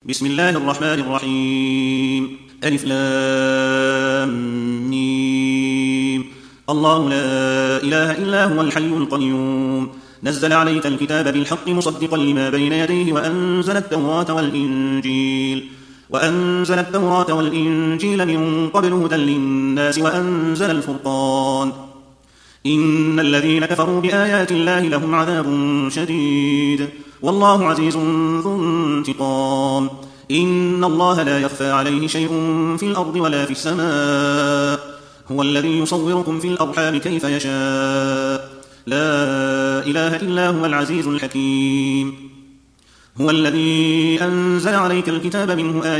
بسم الله الرحمن الرحيم ألف لام ميم. الله لا إله إلا هو الحي القيوم نزل عليك الكتاب بالحق مصدقا لما بين يديه وأنزل التوراة والإنجيل من قبل هدى للناس وأنزل الفرقان إن الذين كفروا بآيات الله لهم عذاب شديد والله عزيز ذو انتقام. إن الله لا يخفى عليه شيء في الأرض ولا في السماء هو الذي يصوركم في الأرحام كيف يشاء لا إله إلا هو العزيز الحكيم. هو الذي أنزل عليك الكتاب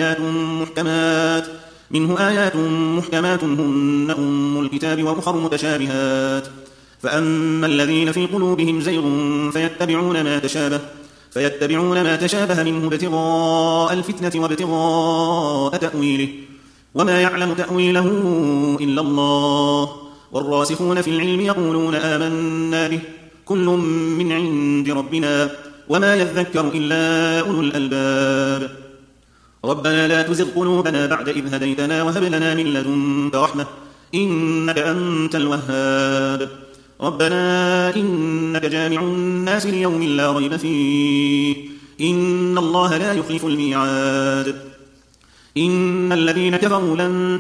منه آيات محكمات هن أم الكتاب وأخر متشابهات فأما الذين في قلوبهم زيغ فيتبعون ما تشابه منه ابتغاء الفتنة وابتغاء تأويله وما يعلم تأويله إلا الله والراسخون في العلم يقولون آمنا به كل من عند ربنا وما يذكر إلا أولو الألباب. ربنا لا تزغ قلوبنا بعد إذ هديتنا وهب لنا من لدنك رحمة إنك أنت الوهاب. ربنا إنك جامع الناس ليوم لا ريب فيه إن الله لا يخلف الميعاد. إن الذين كفروا لن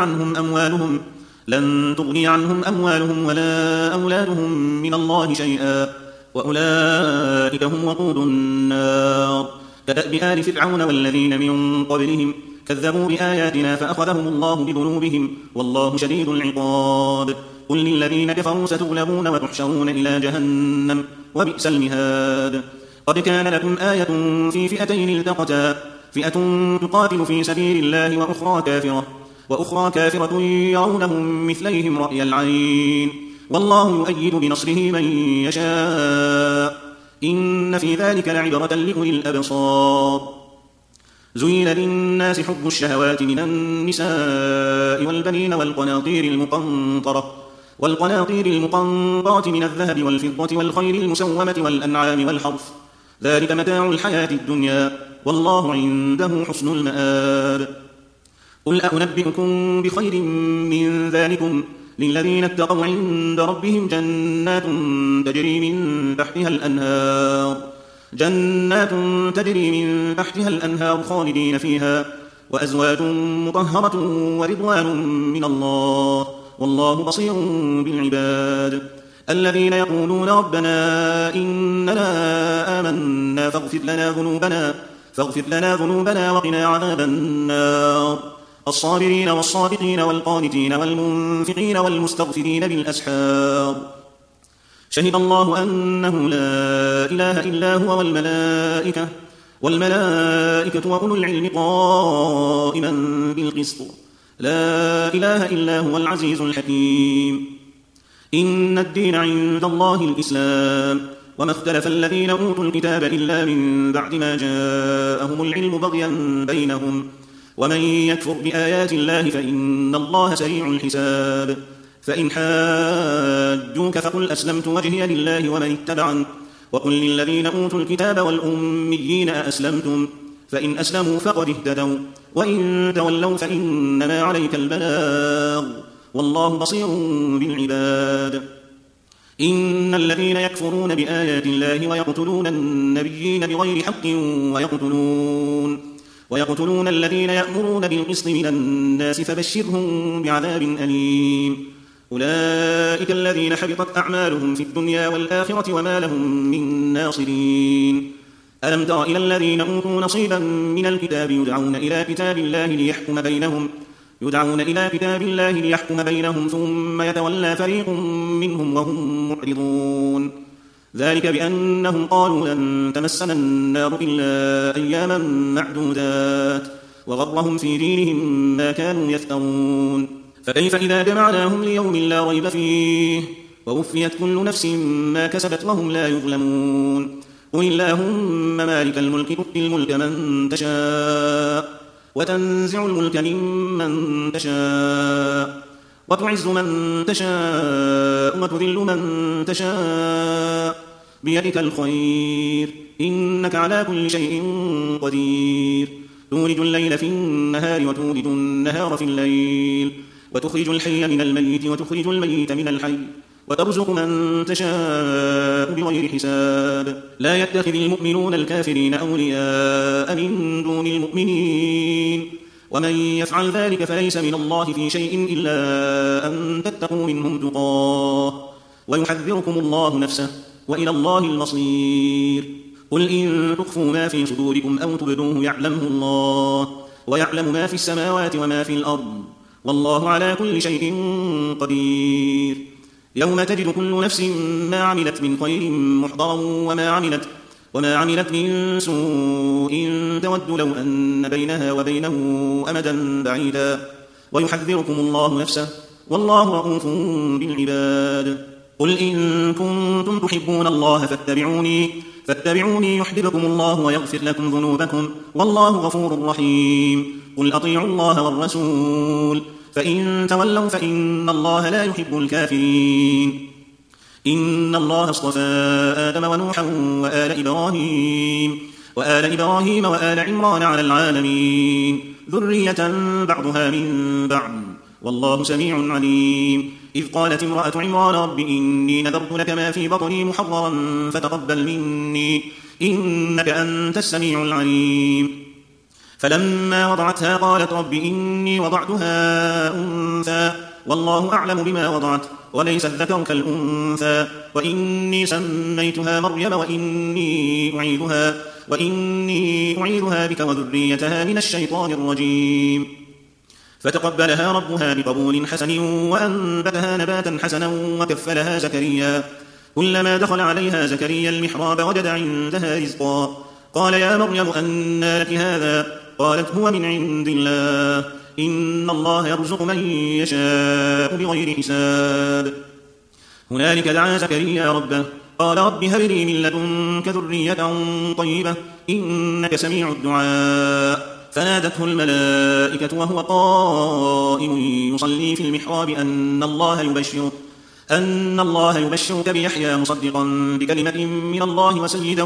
تغني عنهم أموالهم ولا أولادهم من الله شيئا وأولئك هم وقود النار كدأب آل فرعون والذين من قبلهم كذبوا بآياتنا فأخذهم الله بذنوبهم والله شديد العقاب. قل للذين كفروا ستغلبون وتحشرون إلى جهنم وبئس المهاد. قد كان لكم آية في فئتين التقتا فئة تقاتل في سبيل الله وأخرى كافرة يرونهم مثليهم رأي العين والله يؤيد بنصره من يشاء إن في ذلك لعبرة لأولي الأبصار. زين للناس حب الشهوات من النساء والبنين والقناطير المقنطرة من الذهب والفضة والخيل المسومة والأنعام والحرث ذلك متاع الحياة الدنيا والله عنده حسن المآب. قل أنبئكم بخير من ذلكم للذين اتقوا عند ربهم جنات تجري من تحتها الأنهار خالدين فيها وأزواج مطهرة ورضوان من الله والله بصير بالعباد. الذين يقولون ربنا إننا آمنا فاغفر لنا ذنوبنا وقنا عذاب النار. الصابرين والصادقين والقانتين والمنفقين والمستغفرين بالأسحار. شهد الله أنه لا إله إلا هو والملائكة وأولو العلم قائما بالقسط لا إله إلا هو العزيز الحكيم. إن الدين عند الله الإسلام وما اختلف الذين أوتوا الكتاب إلا من بعد ما جاءهم العلم بغيا بينهم ومن يكفر بآيات الله فإن الله سريع الحساب. فإن حاجوك فقل أسلمت وجهي لله ومن اتبعني وقل للذين أوتوا الكتاب والأميين أسلمتم فإن أسلموا فقد اهتدوا وإن تولوا فإنما عليك البلاغ والله بصير بالعباد. إن الذين يكفرون بآيات الله ويقتلون النبيين بغير حق ويقتلون الذين يأمرون بالقسط من الناس فبشرهم بعذاب أليم. أولئك الذين حبطت أعمالهم في الدنيا والآخرة وما لهم من ناصرين. ألم تر إلى الذين أوتوا نصيبا من الكتاب يدعون إلى كتاب الله ليحكم بينهم ثم يتولى فريق منهم وهم معرضون. ذلك بأنهم قالوا لن تمسنا النار إلا أياما معدودات وغرهم في دينهم ما كانوا يفترون. فكيف إذا جمعناهم ليوم لا ريب فيه ووفيت كل نفس ما كسبت وهم لا يظلمون. قل اللهم مالك الملك تؤتي الملك من تشاء وتنزع الملك ممن تشاء وتعز من تشاء وتذل من تشاء بيدك الخير إنك على كل شيء قدير. تولج الليل في النهار وتولج النهار في الليل، وتخرج الحي من الميت وتخرج الميت من الحي، وترزق من تشاء بغير حساب. لا يتخذ المؤمنون الكافرين أولياء من دون المؤمنين، ومن يفعل ذلك فليس من الله في شيء إلا أن تتقوا منهم تقاه، ويحذركم الله نفسه، وإلى الله المصير. قل إن تخفوا ما في صدوركم أو تبدوه يعلمه الله، ويعلم ما في السماوات وما في الأرض، والله على كل شيء قدير. يوم تجد كل نفس ما عملت من خير محضرا وما عملت من سوء تود لو أن بينها وبينه أمدا بعيدا، ويحذركم الله نفسه، والله رءوف بالعباد. قل إن كنتم تحبون الله فاتبعوني يحببكم الله ويغفر لكم ذنوبكم، والله غفور رحيم. قل أطيعوا الله والرسول، فإن تولوا فإن الله لا يحب الكافرين. إن الله اصطفى آدم ونوحا وآل إبراهيم وآل عمران على العالمين، ذرية بعضها من بعض، والله سميع عليم. إذ قالت امرأة عمران رب إني نذرت لك ما في بطني محررا فتقبل مني إنك أنت السميع العليم. فلما وضعتها قالت رب إني وضعتها أنثى والله أعلم بما وضعت وليس الذكر كالأنثى، وإني سميتها مريم وإني أعيذها بك وذريتها من الشيطان الرجيم. فتقبلها ربها بقبول حسن وأنبتها نباتا حسنا وكفلها زكريا. كلما دخل عليها زكريا المحراب وجد عندها رزقا، قال يا مريم أنى لك هذا؟ قالت هو من عند الله، إن الله يرزق من يشاء بغير حساب. هنالك دعا زكريا ربه قال رب هب لي من لدنك ذرية طيبة إنك سميع الدعاء. فنادته الملائكة وهو قائم يصلي في المحراب أن الله يبشرك بيحيى مصدقا بكلمة من الله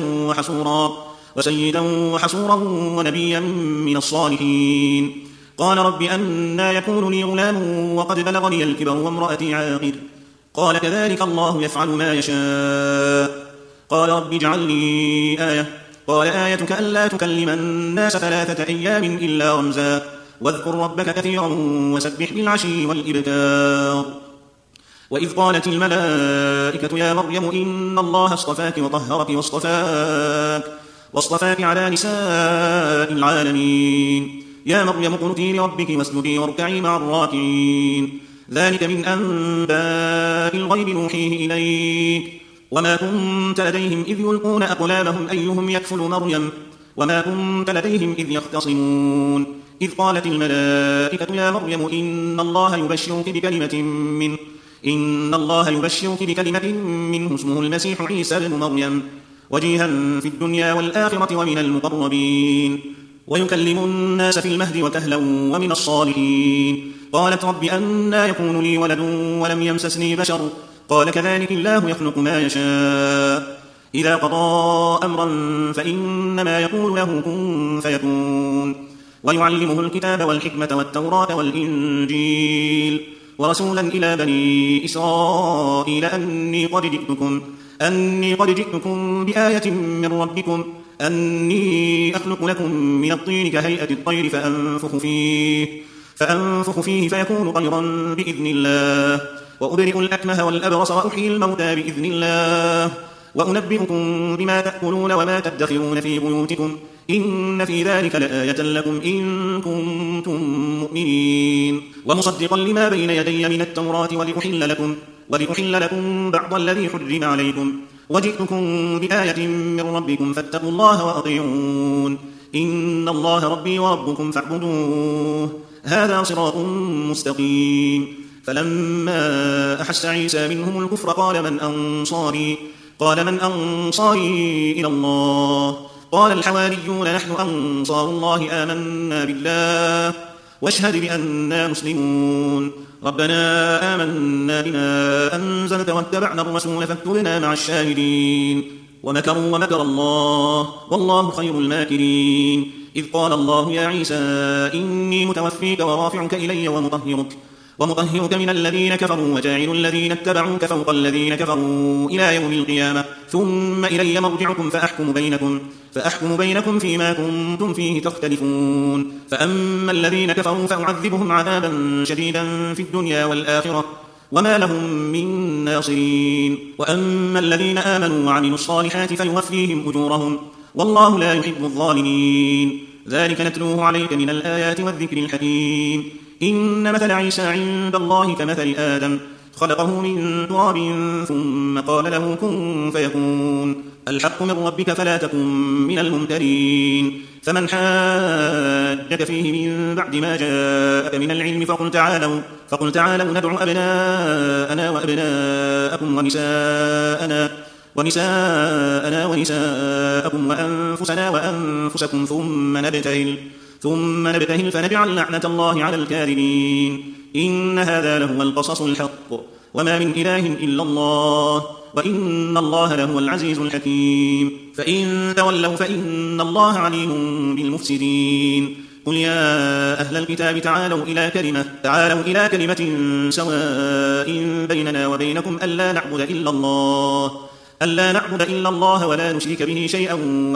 وسيدا وحصورا ونبيا من الصالحين. قال رب أنى يكون لي غلام وقد بلغني الكبر وامرأتي عاقر؟ قال كذلك الله يفعل ما يشاء. قال رب اجعل لي آية. قال آيتك ألا تكلم الناس 3 أيام إلا رمزا، واذكر ربك كثيرا وسبح بالعشي والإبكار. وإذ قالت الملائكة يا مريم إن الله اصطفاك وطهرك واصطفاك على نساء العالمين. يا مريم اقنتي لربك واسجدي واركعي مع الراكعين. ذلك من أنباء الغيب نوحيه إليك، وما كنت لديهم إذ يلقون أقلامهم أيهم يكفل مريم، وما كنت لديهم إذ يختصمون. إذ قالت الملائكة يا مريم إن الله يبشرك بكلمة منه اسمه المسيح عيسى بن مريم، وجيها في الدنيا والآخرة ومن المقربين، ويكلم الناس في المهد وكهلا ومن الصالحين. قالت رب أنى يكون لي ولد ولم يمسسني بشر؟ قال كذلك الله يخلق ما يشاء، إذا قضى أمرا فإنما يقول له كن فيكون. ويعلمه الكتاب والحكمة والتوراة والإنجيل، ورسولا إلى بني إسرائيل أني قد جئتكم بآية من ربكم، أني أخلق لكم من الطين كهيئة الطير فأنفخ فيه فيكون طيرا بإذن الله، وأبرئ الأكمه والأبرص وأحيي الموتى بإذن الله، وأنبئكم بما تأكلون وما تدخرون في بيوتكم، إن في ذلك لآية لكم إن كنتم مؤمنين. ومصدقا لما بين يدي من التوراة ولأحل لكم بعض الذي حرم عليكم، وجئتكم بآية من ربكم فاتقوا الله وأطيعون، إن الله ربي وربكم فاعبدوه، هذا صراط مستقيم. فلما أحس عيسى منهم الكفر قال من أنصاري إلى الله؟ قال الحواريون نحن أنصار الله آمنا بالله واشهد بأننا مسلمون. ربنا آمنا بما أنزلت واتبعنا الرسول فاكتبنا مع الشاهدين. ومكروا ومكر الله والله خير الماكرين. إذ قال الله يا عيسى إني متوفيك ورافعك إلي ومطهرك من الذين كفروا وجاعل الذين اتبعوك فوق الذين كفروا إلى يوم القيامة ثم إلي مرجعكم فأحكم بينكم فيما كنتم فيه تختلفون فأما الذين كفروا فأعذبهم عذابا شديدا في الدنيا والآخرة وما لهم من ناصرين وأما الذين آمنوا وعملوا الصالحات فيوفيهم أجورهم والله لا يحب الظالمين ذلك نتلوه عليك من الآيات والذكر الحكيم إن مثل عيسى عند الله كمثل آدم خلقه من تراب ثم قال له كن فيكون الحق من ربك فلا تكن من الممترين فمن حاجك فيه من بعد ما جاءك من العلم فقل تعالوا ندعو أبناءنا وأبناءكم ونساءنا ونساءكم وأنفسنا وأنفسكم ثم نبتهل فنجعل لعنة الله على الكاذبين إن هذا لهو القصص الحق وما من إله إلا الله وإن الله لهو العزيز الحكيم فإن تولوا فإن الله عليم بالمفسدين قل يا أهل الكتاب تعالوا إلى كلمة سواء بيننا وبينكم ألا نعبد إلا الله ولا نشرك به شيئا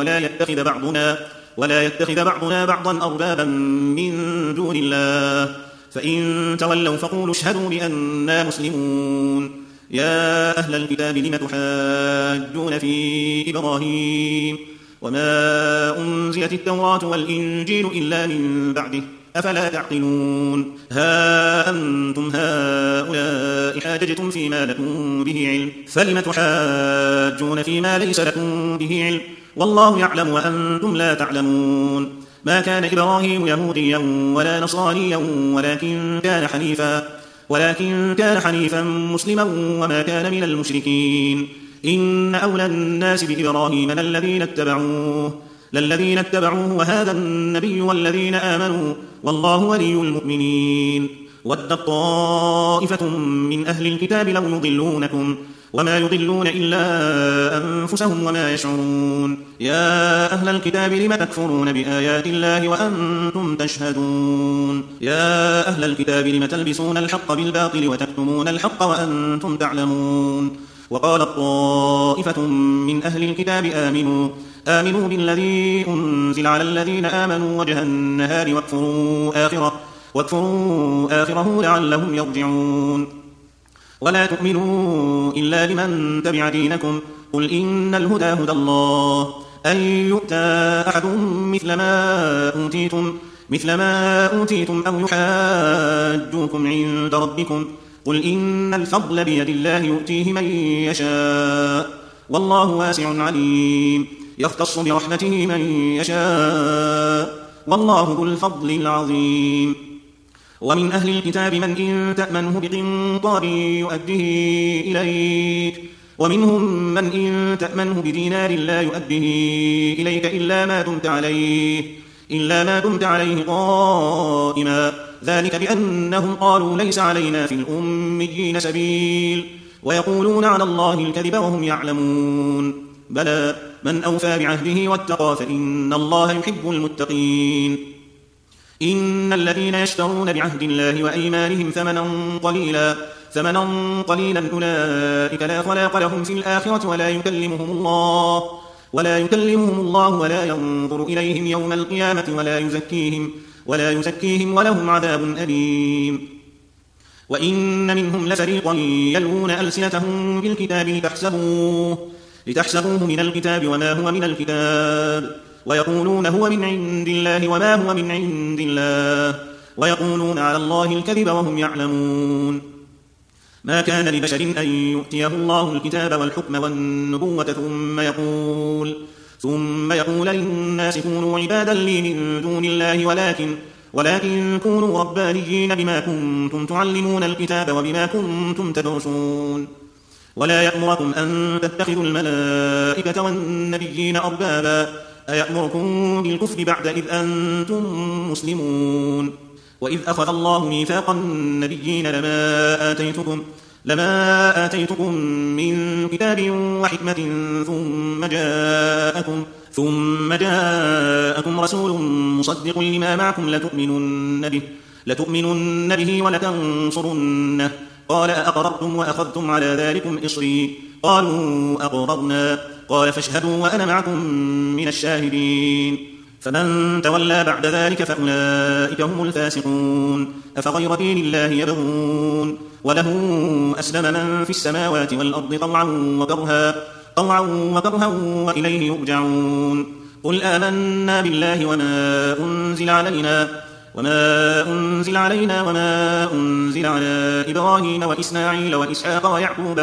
ولا يتخذ بعضنا بعضا أربابا من دون الله فإن تولوا فقولوا اشهدوا بأننا مسلمون يا أهل الكتاب لم تحاجون في إبراهيم وما أنزلت التوراة والإنجيل إلا من بعده أفلا تعقلون ها أنتم هؤلاء حاججتم فيما لكم به علم فلم تحاجون فيما ليس لكم به علم والله يعلم وأنتم لا تعلمون ما كان إبراهيم يهوديا ولا نصرانيا ولكن كان حنيفا مسلما وما كان من المشركين إن أولى الناس بإبراهيم للذين اتبعوه وهذا النبي والذين آمنوا والله ولي المؤمنين ودت طائفة من أهل الكتاب لو يضلونكم وما يضلون إلا أنفسهم وما يشعرون يا أهل الكتاب لم تكفرون بآيات الله وأنتم تشهدون يا أهل الكتاب لم تلبسون الحق بالباطل وتكتمون الحق وأنتم تعلمون وقالت طائفة من أهل الكتاب آمنوا بالذي أنزل على الذين آمنوا وجه النهار واكفروا آخره لعلهم يرجعون ولا تؤمنوا إلا لمن تبع دينكم قل إن الهدى هدى الله أن يؤتى أحد مثل ما أوتيتم أو يحاجوكم عند ربكم قل إن الفضل بيد الله يؤتيه من يشاء والله واسع عليم يختص برحمته من يشاء والله ذو الفضل العظيم ومن أهل الكتاب من إن تأمنه بقنطار يؤديه إليك ومنهم من إن تأمنه بدينار لا يؤديه إليك إلا ما دمت عليه قائما ذلك بأنهم قالوا ليس علينا في الأميين سبيل ويقولون على الله الكذب وهم يعلمون بلى من أوفى بعهده واتقى فإن الله يحب المتقين إن الذين يشترون بعهد الله وأيمانهم ثمنا قليلا أولئك لا خلاق لهم في الآخرة ولا يكلمهم الله ولا ينظر إليهم يوم القيامة ولا يزكيهم ولهم عذاب أليم وإن منهم لفريقا يلوون ألسنتهم بالكتاب لتحسبوه من الكتاب وما هو من الكتاب ويقولون هو من عند الله وما هو من عند الله ويقولون على الله الكذب وهم يعلمون ما كان لبشر أن يؤتيه الله الكتاب والحكم والنبوة ثم يقول للناس كونوا عبادا لي من دون الله ولكن كونوا ربانيين بما كنتم تعلمون الكتاب وبما كنتم تدرسون ولا يأمركم أن تتخذوا الملائكة والنبيين أربابا أيأمركم بالكفر بعد إذ أنتم مسلمون وإذ أخذ الله ميثاق النبيين لما آتيتكم من كتاب وحكمة ثم ثم جاءكم رسول مصدق لما معكم لتؤمنن به ولتنصرنه قال أأقررتم وأخذتم على ذلكم إصري قالوا أقررنا قال فاشهدوا وأنا معكم من الشاهدين فمن تولى بعد ذلك فأولئك هم الفاسقون أفغير دين الله يبغون وله أسلم من في السماوات والأرض طوعا وكرها وإليه يرجعون قل آمنا بالله وما أنزل علينا وما أنزل على إبراهيم وإسماعيل وإسحاق ويعقوب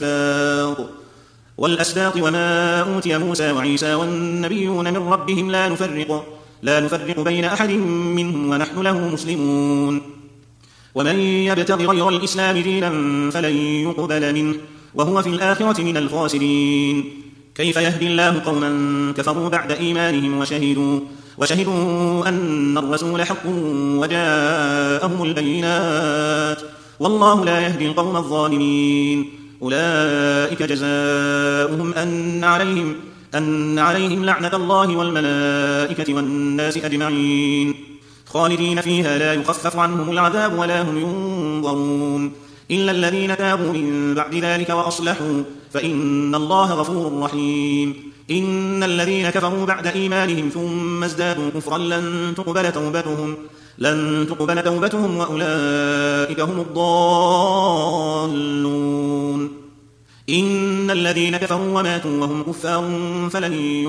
والأسباط وما أوتي موسى وعيسى والنبيون من ربهم لا نفرق بين أحد منهم ونحن له مسلمون ومن يبتغ غير الإسلام دينا فلن يقبل منه وهو في الآخرة من الخاسرين كيف يهدي الله قوما كفروا بعد إيمانهم وشهدوا أن الرسول حق وجاءهم البينات والله لا يهدي القوم الظالمين أولئك جزاؤهم أن عليهم لعنة الله والملائكة والناس أجمعين خالدين فيها لا يخفف عنهم العذاب ولا هم ينظرون إلا الذين تابوا من بعد ذلك وأصلحوا فإن الله غفور رحيم إن الذين كفروا بعد إيمانهم ثم ازدادوا كفرا لن تقبل توبتهم وأولئك هم الضالون إن الذين كفروا وماتوا وهم كفار فلن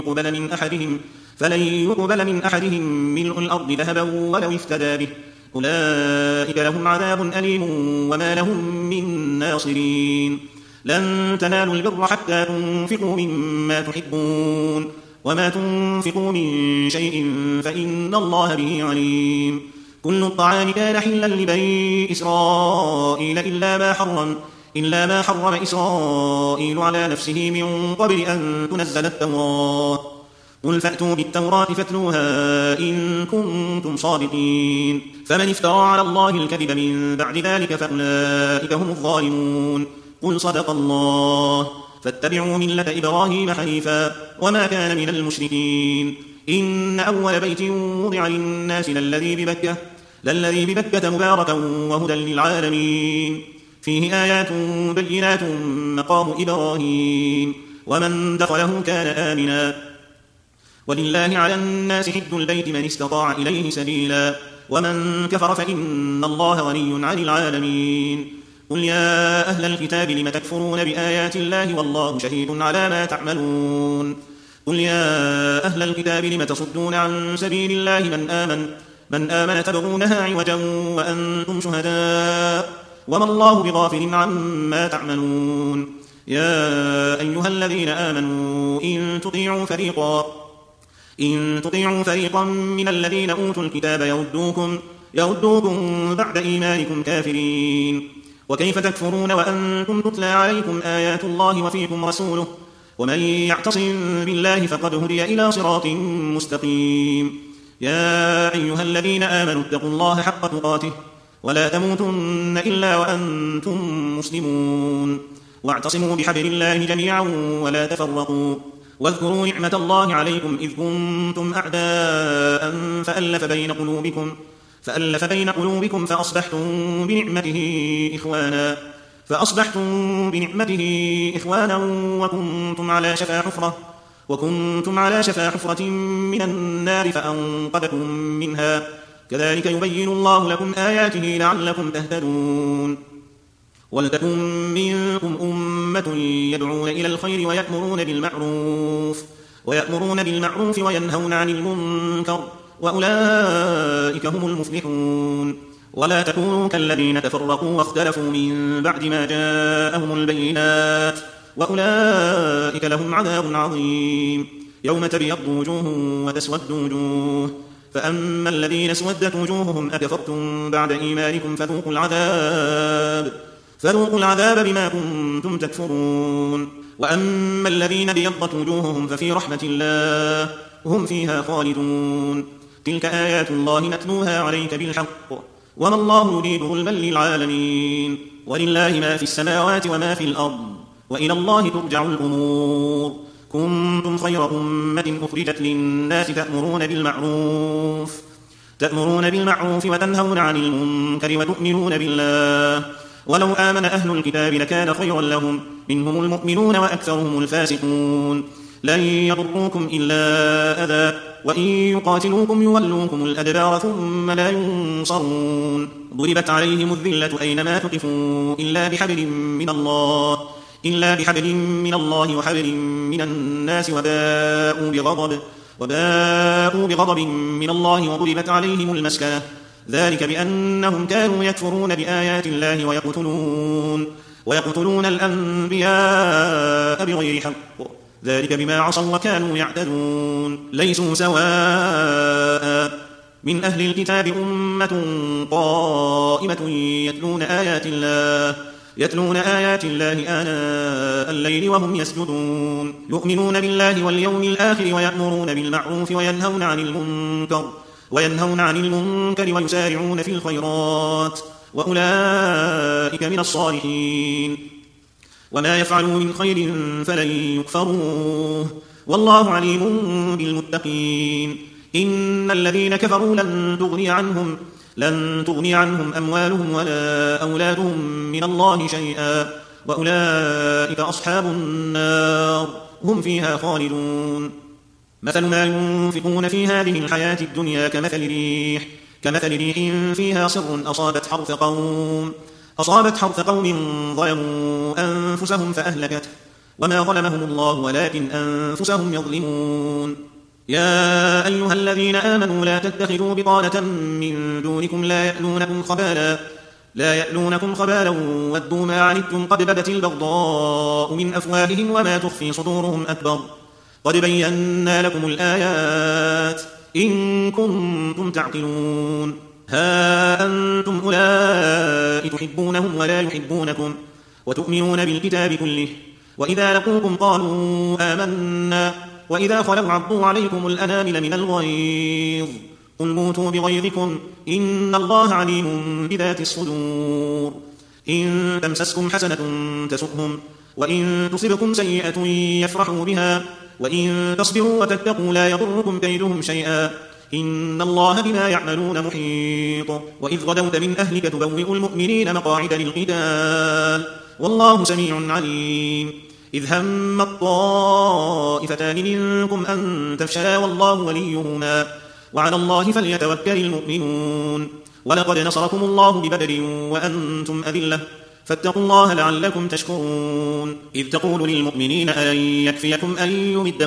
يقبل من أحدهم ملء الأرض ذهبا ولو افتدى به أولئك لهم عذاب أليم وما لهم من ناصرين لن تنالوا البر حتى تنفقوا مما تحبون وما تنفقوا من شيء فإن الله به عليم كل الطعام كان حلا لبني إسرائيل إلا ما حرم إسرائيل على نفسه من قبل أن تنزل التوراة قل فأتوا بالتوراة فاتلوها إن كنتم صادقين فمن افترى على الله الكذب من بعد ذلك فأولئك هم الظالمون قل صدق الله فاتبعوا ملة إبراهيم حنيفا وما كان من المشركين إن أول بيت وضع للناس للذي ببكة مباركا وهدى للعالمين فيه آيات بينات مقام إبراهيم ومن دخله كان آمنا ولله على الناس حج البيت من استطاع إليه سبيلا ومن كفر فإن الله غني عن العالمين قل يا أهل الكتاب لم تكفرون بآيات الله والله شهيد على ما تعملون قل يا أهل الكتاب لم تصدون عن سبيل الله من آمن تبغونها عوجا وأنتم شهداء وما الله بغافل عما تعملون يا أيها الذين آمنوا إن تطيعوا فريقا من الذين أوتوا الكتاب يردوكم بعد إيمانكم كافرين وكيف تكفرون وأنتم تتلى عليكم آيات الله وفيكم رسوله ومن يعتصم بالله فقد هدي إلى صراط مستقيم يا أيها الذين آمنوا اتقوا الله حق تقاته ولا تموتن إلا وأنتم مسلمون واعتصموا بحبل الله جميعا ولا تفرقوا واذكروا نعمة الله عليكم إذ كنتم أعداء فألف بين قلوبكم فأصبحتم بنعمته إخوانا وكنتم على شفا حفرة من النار فأنقذكم منها كذلك يبين الله لكم آياته لعلكم تهتدون ولتكن منكم أمة يدعون إلى الخير ويأمرون بالمعروف وينهون عن المنكر وأولئك هم المفلحون ولا تكونوا كالذين تفرقوا واختلفوا من بعد ما جاءهم البينات وأولئك لهم عذاب عظيم يوم تبيض وجوه وتسود وجوه فأما الذين اسودت وجوههم أكفرتم بعد إيمانكم فذوقوا العذاب بما كنتم تكفرون وأما الذين ابيضت وجوههم ففي رحمة الله هم فيها خالدون تلك آيات الله نتلوها عليك بالحق وما الله يريد ظلما للعالمين ولله ما في السماوات وما في الأرض وإلى الله ترجع الأمور كنتم خير أمة أخرجت للناس تأمرون بالمعروف وتنهون عن المنكر وتؤمنون بالله ولو آمن أهل الكتاب لكان خيرا لهم منهم المؤمنون وأكثرهم الفاسقون لن يضروكم إلا أذى وإن يقاتلوكم يولوكم الأدبار ثم لا ينصرون ضربت عليهم الذلة أينما تقفوا إلا بحبل من الله وحبل من الناس وباءوا بغضب من الله وضربت عليهم المسكنة ذلك بأنهم كانوا يكفرون بآيات الله ويقتلون الأنبياء بغير حق ذلك بما عصوا وكانوا يعتدون ليسوا سواء من أهل الكتاب أمة قائمة يتلون آيات الله آناء الليل وهم يسجدون يؤمنون بالله واليوم الآخر ويأمرون بالمعروف وينهون عن المنكر ويسارعون في الخيرات وأولئك من الصالحين وما يفعلوا من خير فلن يكفروه والله عليم بالمتقين إن الذين كفروا لن تغني عنهم أموالهم ولا أولادهم من الله شيئا وأولئك أصحاب النار هم فيها خالدون مثل ما ينفقون في هذه الحياة الدنيا كمثل ريح فيها صر أصابت حرث قوم ظلموا أنفسهم فأهلكته وما ظلمهم الله ولكن أنفسهم يظلمون يا أيها الذين آمنوا لا تتخذوا بطانة من دونكم لا يألونكم خبالا ودوا ما عنتم قد بدت البغضاء من أفواههم وما تخفي صدورهم أكبر قد بينا لكم الآيات إن كنتم تعقلون ها أنتم أولئك تحبونهم ولا يحبونكم وتؤمنون بالكتاب كله وإذا لقوكم قالوا آمنا وإذا خلوا عضوا عليكم الأنامل من الغيظ قل موتوا بغيظكم إن الله عليم بذات الصدور إن تمسسكم حسنة تسؤهم وإن تصبكم سيئة يفرحوا بها وإن تصبروا وتتقوا لا يضركم كيدهم شيئا إن الله بما يعملون محيط وإذ غدوت من أهلك تبوئ المؤمنين مقاعد للقتال والله سميع عليم إذ هم الطائفتان منكم أن تفشلا والله وليهما وعلى الله فليتوكل المؤمنون ولقد نصركم الله ببدر وأنتم أذلة فاتقوا الله لعلكم تشكرون إذ تقول للمؤمنين أن يكفيكم أن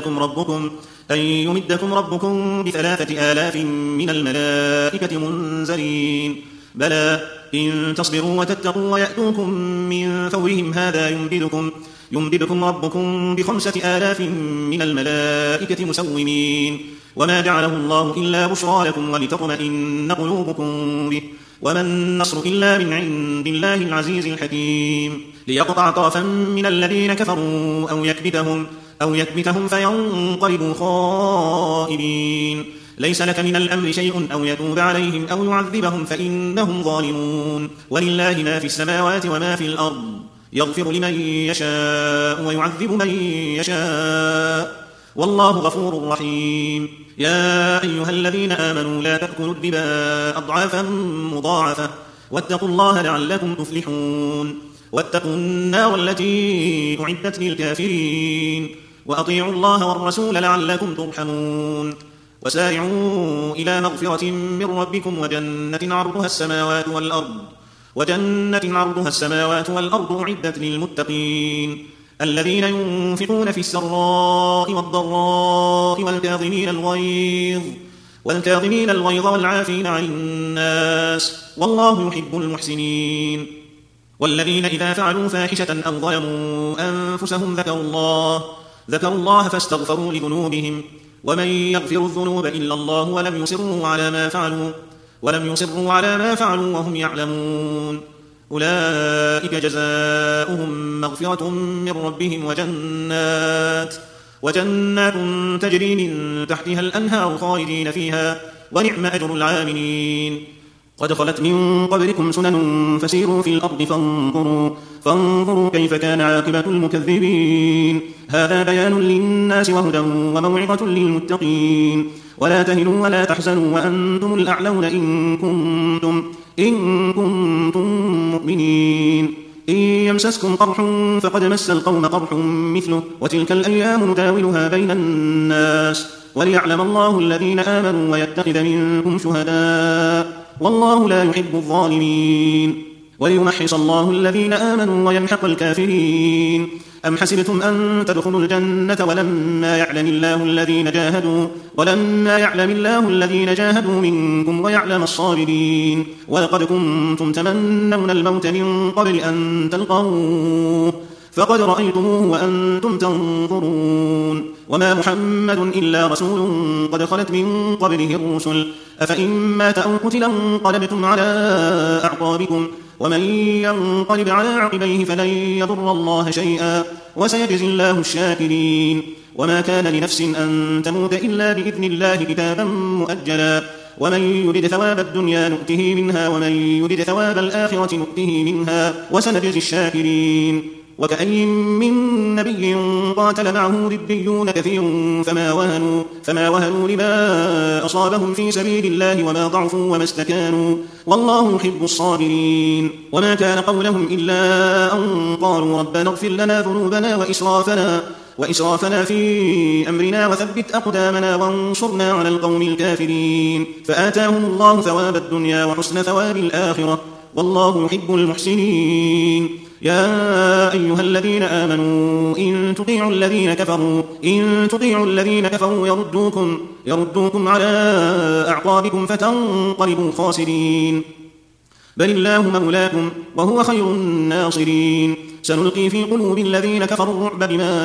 يمدكم ربكم ب3,000 من الملائكة منزلين بلى إن تصبروا وتتقوا ويأتوكم من فورهم هذا يمددكم ربكم ب5,000 من الملائكة مسومين وما جعله الله إلا بشرى لكم ولتطمئن قلوبكم به وما النصر إلا من عند الله العزيز الحكيم ليقطع طرفا من الذين كفروا أو يكبتهم فينقلبوا خائبين ليس لك من الأمر شيء أو يتوب عليهم أو يعذبهم فإنهم ظالمون ولله ما في السماوات وما في الأرض يغفر لمن يشاء ويعذب من يشاء والله غفور رحيم يا أيها الذين آمنوا لا تأكلوا الربا أضعافا مضاعفة واتقوا الله لعلكم تفلحون واتقوا النار التي أعدت للكافرين وأطيعوا الله والرسول لعلكم ترحمون وسارعوا إلى مغفرة من ربكم وجنة عرضها السماوات والأرض أعدت للمتقين الذين ينفقون في السراء والضراء والكاظمين الغيظ والعافين عن الناس والله يحب المحسنين والذين إذا فعلوا فاحشة أو ظلموا أنفسهم ذكروا الله فاستغفروا لذنوبهم ومن يغفر الذنوب إلا الله ولم يصروا على ما فعلوا وهم يعلمون أولئك جزاؤهم مغفرة من ربهم وجنات تجري من تحتها الأنهار خالدين فيها ونعم أجر العاملين قد خلت من قبلكم سنن فسيروا في الأرض فانظروا كيف كان عاقبة المكذبين. هذا بيان للناس وهدى وموعظة للمتقين. ولا تهنوا ولا تحزنوا وأنتم الأعلون إن كنتم مؤمنين. إن يمسسكم قرح فقد مس القوم قرح مثله وتلك الأيام نداولها بين الناس وليعلم الله الذين آمنوا ويتخذ منكم شهداء والله لا يحب الظالمين وليمحص الله الذين آمنوا ويمحق الكافرين. أم حسبتم أن تدخلوا الجنة ولما يعلم الله الذين جاهدوا منكم ويعلم الصابرين. ولقد كنتم تمنون الموت من قبل أن تلقوه فقد رأيتموه وأنتم تنظرون. وما محمد إلا رسول قد خلت من قبله الرسل أفإن مات أو قتل انقلبتم على أعقابكم ومن ينقلب على عقبيه فلن يضر الله شيئا وسيجزي الله الشاكرين. وما كان لنفس أن تموت إلا بإذن الله كتابا مؤجلا ومن يرد ثواب الدنيا نؤته منها ومن يرد ثواب الآخرة نؤته منها وسنجزي الشاكرين. وكأي من نبي قاتل معه ربيون كثير فما وهنوا لما أصابهم في سبيل الله وما ضعفوا وما استكانوا والله يحب الصابرين. وما كان قولهم إلا أن قالوا ربنا اغفر لنا ذنوبنا وإسرافنا في أمرنا وثبت أقدامنا وانصرنا على القوم الكافرين. فآتاهم الله ثواب الدنيا وحسن ثواب الآخرة والله يحب المحسنين. يا أيها الذين آمنوا إن تطيعوا الذين كفروا يردوكم على أعقابكم فتنقلبوا خاسرين. بل الله مولاكم وهو خير الناصرين. سنلقي في قلوب الذين كفروا الرعب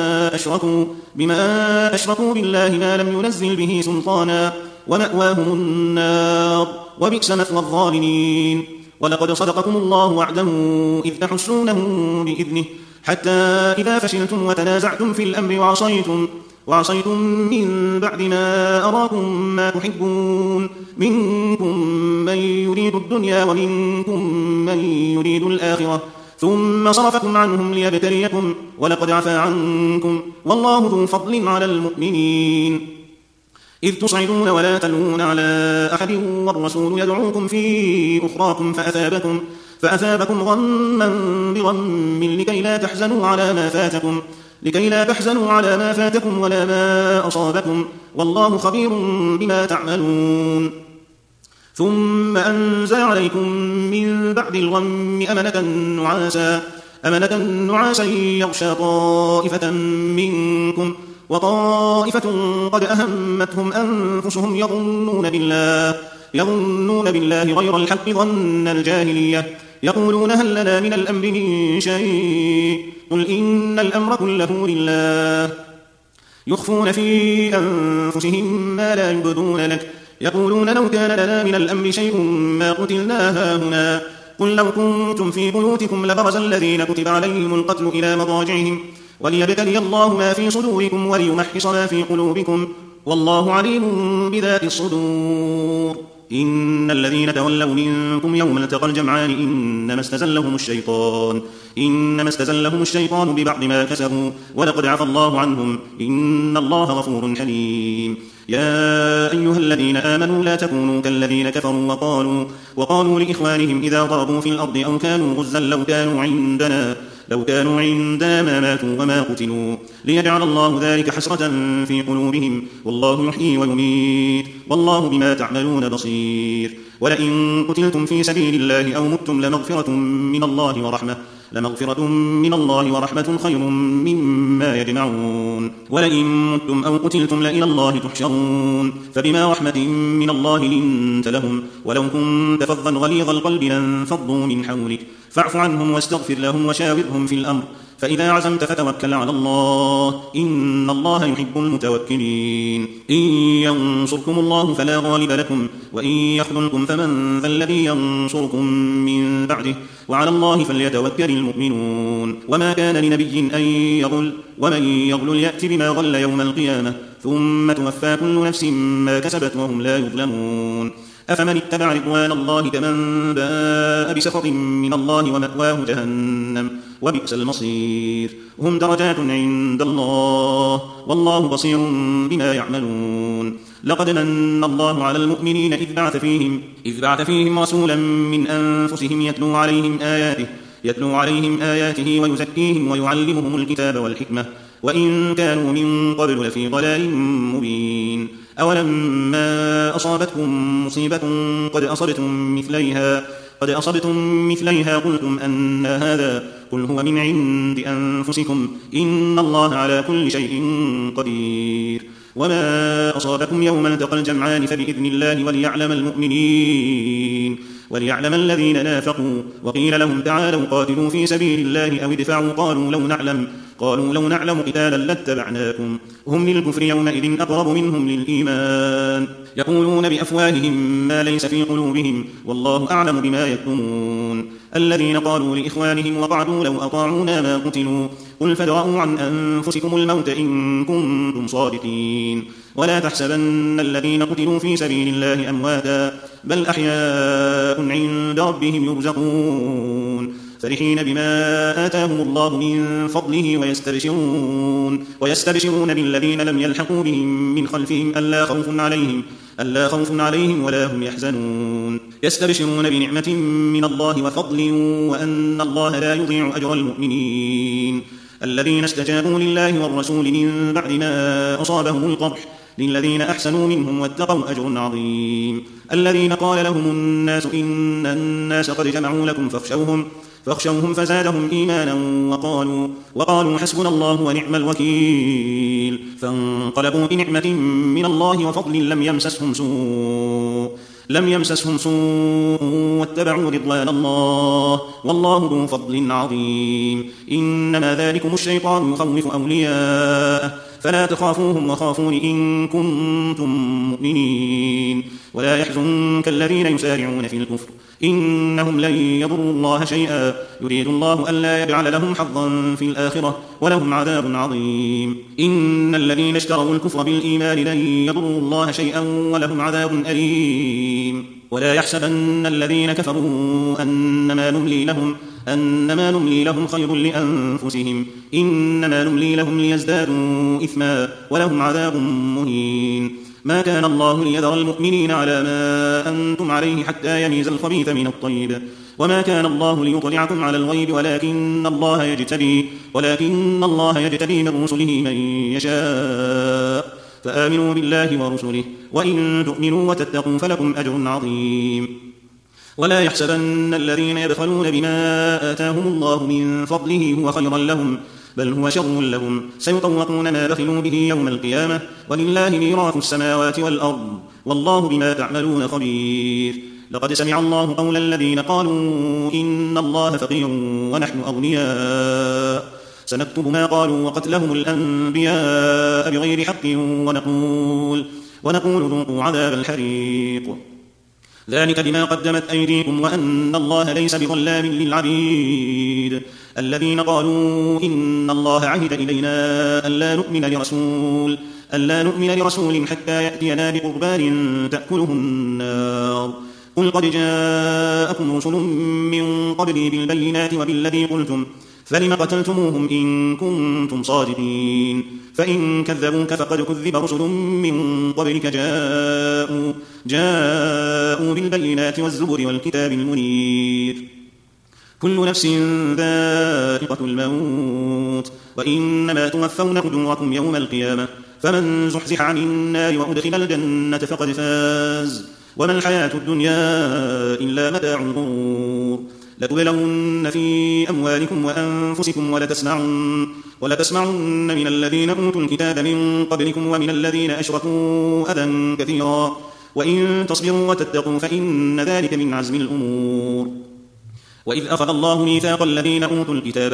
بما أشركوا بالله ما لم ينزل به سلطانا ومأواهم النار وبئس مثوى الظالمين. ولقد صدقكم الله وعده إذ تحسونه بإذنه حتى إذا فشلتم وتنازعتم في الأمر وعصيتم من بعد ما أراكم ما تحبون منكم من يريد الدنيا ومنكم من يريد الآخرة ثم صرفكم عنهم ليبتليكم ولقد عفا عنكم والله ذو فضل على المؤمنين. إذ تصعدون ولا تلوون على أحد والرسول يدعوكم في أخراكم فأثابكم غما بغم لكي لا تحزنوا على ما فاتكم ولا ما أصابكم والله خبير بما تعملون. ثم أنزل عليكم من بعد الغم أمنة نعاسا يغشى طائفة منكم وطائفة قد أهمتهم أنفسهم يظنون بالله غير الحق ظن الجاهلية يقولون هل لنا من الأمر من شيء قل إن الأمر كله لله يخفون في أنفسهم ما لا يبدون لك يقولون لو كان لنا من الأمر شيء ما قتلنا هاهنا قل لو كنتم في بيوتكم لبرز الذين كتب عليهم القتل إلى مضاجعهم وليبتلي الله ما في صدوركم وليمحص ما في قلوبكم والله عليم بذات الصدور. إن الذين تولوا منكم يوم التقى الجمعان إنما استزلهم الشيطان ببعض ما كسبوا ولقد عفى الله عنهم إن الله غفور حليم. يا أيها الذين آمنوا لا تكونوا كالذين كفروا وقالوا لإخوانهم إذا ضربوا في الأرض أو كانوا غزا لو كانوا عندنا ما ماتوا وما قتلوا ليجعل الله ذلك حسرة في قلوبهم والله يحيي ويميت والله بما تعملون بصير. ولئن قتلتم في سبيل الله أو متم لمغفرة من الله ورحمة خير مما يجمعون. ولئن متم أو قتلتم لإلى الله تحشرون. فبما رحمة من الله لنت لهم ولو كنت فظا غليظ القلب لانفضوا من حولك فاعف عنهم واستغفر لهم وشاورهم في الأمر فإذا عزمت فتوكل على الله إن الله يحب المتوكلين. إن ينصركم الله فلا غالب لكم وإن يخذلكم فمن ذا الذي ينصركم من بعده وعلى الله فليتوكل المؤمنون. وما كان لنبي أن يغل ومن يغل يأت بما غل يوم القيامة ثم توفى كل نفس ما كسبت وهم لا يظلمون. أفمن اتبع رضوان الله كمن باء بسخط من الله ومأواه جهنم وبئس المصير هم درجات عند الله والله بصير بما يعملون لقد من الله على المؤمنين إذ بعث فيهم رسولا من أنفسهم يتلو عليهم آياته ويزكيهم ويعلمهم الكتاب والحكمة وإن كانوا من قبل لفي ضلال مبين أولما أصابتكم مصيبة قد أصبتم مثليها قلتم أن هذا قل هو من عند أنفسكم إن الله على كل شيء قدير وما أصابكم يوم التقى الجمعان فبإذن الله وليعلم الذين نافقوا وقيل لهم تعالوا قاتلوا في سبيل الله أو ادفعوا قالوا لو نعلم قتالا لاتبعناكم هم للكفر يومئذ أقرب منهم للإيمان يقولون بأفواههم ما ليس في قلوبهم والله أعلم بما يكتمون الذين قالوا لإخوانهم وقعدوا لو أطاعونا ما قتلوا قل فادرءوا عن أنفسكم الموت إن كنتم صادقين ولا تحسبن الذين قتلوا في سبيل الله أمواتا بل أحياء عند ربهم يرزقون فرحين بما آتاهم الله من فضله ويستبشرون بالذين لم يلحقوا بهم من خلفهم ألا خوف عليهم ولا هم يحزنون يستبشرون بنعمة من الله وفضل وأن الله لا يضيع أجر المؤمنين الذين استجابوا لله والرسول من بعد ما أصابهم القرح للذين أحسنوا منهم واتقوا أجر عظيم الذين قال لهم الناس إن الناس قد جمعوا لكم فاخشوهم فزادهم إيمانا وقالوا حسبنا الله ونعم الوكيل فانقلبوا بنعمة من الله وفضل لم يمسسهم سوء واتبعوا رضوان الله والله ذو فضل عظيم إنما ذلكم الشيطان يخوف أولياءه فلا تخافوهم وخافون إن كنتم مؤمنين ولا يحزنك الذين يسارعون في الكفر إنهم لن يضروا الله شيئا يريد الله ألا يجعل لهم حظا في الآخرة ولهم عذاب عظيم إن الذين اشتروا الكفر بالإيمان لن يضروا الله شيئا ولهم عذاب أليم ولا يحسبن الذين كفروا أنما نملي لهم خير لأنفسهم إنما نملي لهم ليزدادوا إثما ولهم عذاب مهين ما كان الله ليذر المؤمنين على ما أنتم عليه حتى يميز الخبيث من الطيب وما كان الله ليطلعكم على الغيب ولكن الله يجتبي من رسله من يشاء فآمنوا بالله ورسله وإن تؤمنوا وتتقوا فلكم أجر عظيم ولا يحسبن الذين يبخلون بما آتاهم الله من فضله هو خيرا لهم بل هو شر لهم سيطوقون ما بخلوا به يوم القيامة ولله ميراث السماوات والأرض والله بما تعملون خبير لقد سمع الله قول الذين قالوا إن الله فقير ونحن أغنياء سنكتب ما قالوا وقتلهم الأنبياء بغير حق ونقول ذوقوا عذاب الحريق ذلك بما قدمت أيديكم وأن الله ليس بظلام للعبيد الذين قالوا إن الله عهد إلينا ألا نؤمن لرسول حتى يأتينا بقربان تأكله النار قل قد جاءكم رسل من قبلي بالبينات وبالذي قلتم فلم قتلتموهم إن كنتم صادقين فإن كذبوك فقد كذب رسل من قبلك جاءوا بالبينات والزبر والكتاب المنير كل نفس ذائقة الموت وإنما توفون أجوركم يوم القيامة فمن زحزح عن النار وأدخل الجنة فقد فاز وما الحياة الدنيا إلا متاع الغرور لتبلون في أموالكم وأنفسكم ولتسمعن من الذين أوتوا الكتاب من قبلكم ومن الذين أشركوا أذى كثيرا وإن تصبروا وتتقوا فإن ذلك من عزم الأمور وإذ أخذ الله ميثاق الذين أوتوا الكتاب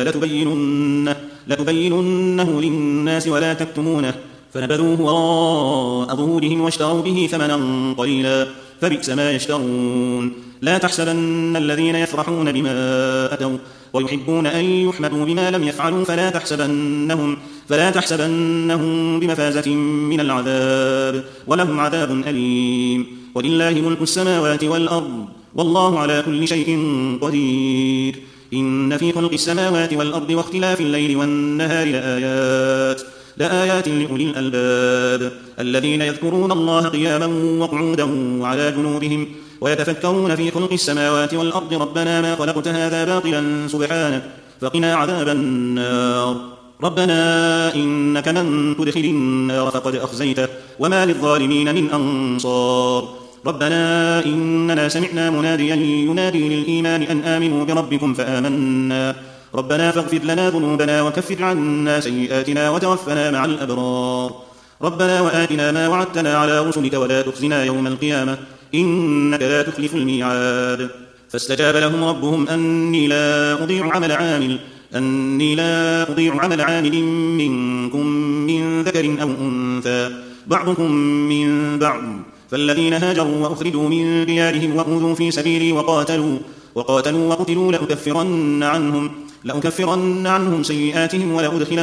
لتبيننه للناس ولا تكتمونه فنبذوه وراء ظهورهم واشتروا به ثمنا قليلا فبئس ما يشترون لا تحسبن الذين يفرحون بما أتوا ويحبون أن يحمدوا بما لم يفعلوا فلا تحسبنهم بمفازة من العذاب ولهم عذاب أليم ولله ملك السماوات والأرض والله على كل شيء قدير. إن في خلق السماوات والأرض واختلاف الليل والنهار لآيات لأولي الألباب الذين يذكرون الله قياما وقعودا وعلى جنوبهم ويتفكرون في خلق السماوات والأرض ربنا ما خلقت هذا باطلا سبحانك فقنا عذاب النار. ربنا إنك من تدخل النار فقد أخزيته وما للظالمين من أنصار. ربنا إننا سمعنا مناديا ينادي للإيمان أن آمنوا بربكم فآمنا ربنا فاغفر لنا ذنوبنا وكفر عنا سيئاتنا وتوفنا مع الأبرار. ربنا وآتنا ما وعدتنا على رسلك ولا تخزنا يوم القيامة إنك لا تخلف الميعاد. فاستجاب لهم ربهم أني لا أضيع عمل عامل منكم من ذكر أو أنثى بعضكم من بعض فالذين هاجروا وأخرجوا من ديارهم وأوذوا في سبيلي وقاتلوا وقتلوا لأكفرن عنهم سيئاتهم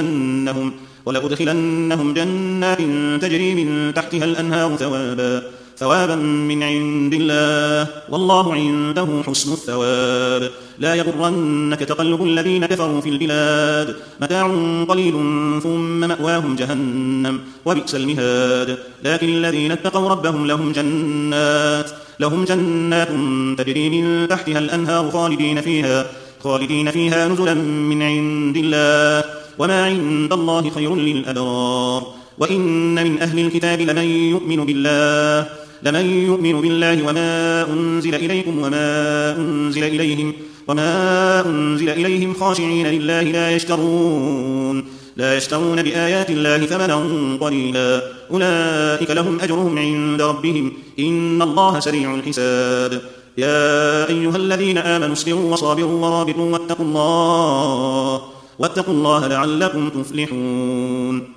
ولأدخلنهم جنات تجري من تحتها الأنهار ثوابا من عند الله والله عنده حسن الثواب. لا يغرنك تقلب الذين كفروا في البلاد متاع قليل ثم مأواهم جهنم وبئس المهاد. لكن الذين اتقوا ربهم لهم جنات تجري من تحتها الأنهار خالدين فيها نزلا من عند الله وما عند الله خير للأبرار. وإن من أهل الكتاب لمن يؤمن بالله وما أنزل إليكم وما أنزل إليهم خاشعين لله لا يشترون بآيات الله ثمنا قليلا أولئك لهم أجرهم عند ربهم إن الله سريع الحساب. يا أيها الذين آمنوا اصبروا وصابروا ورابطوا واتقوا الله لعلكم تفلحون.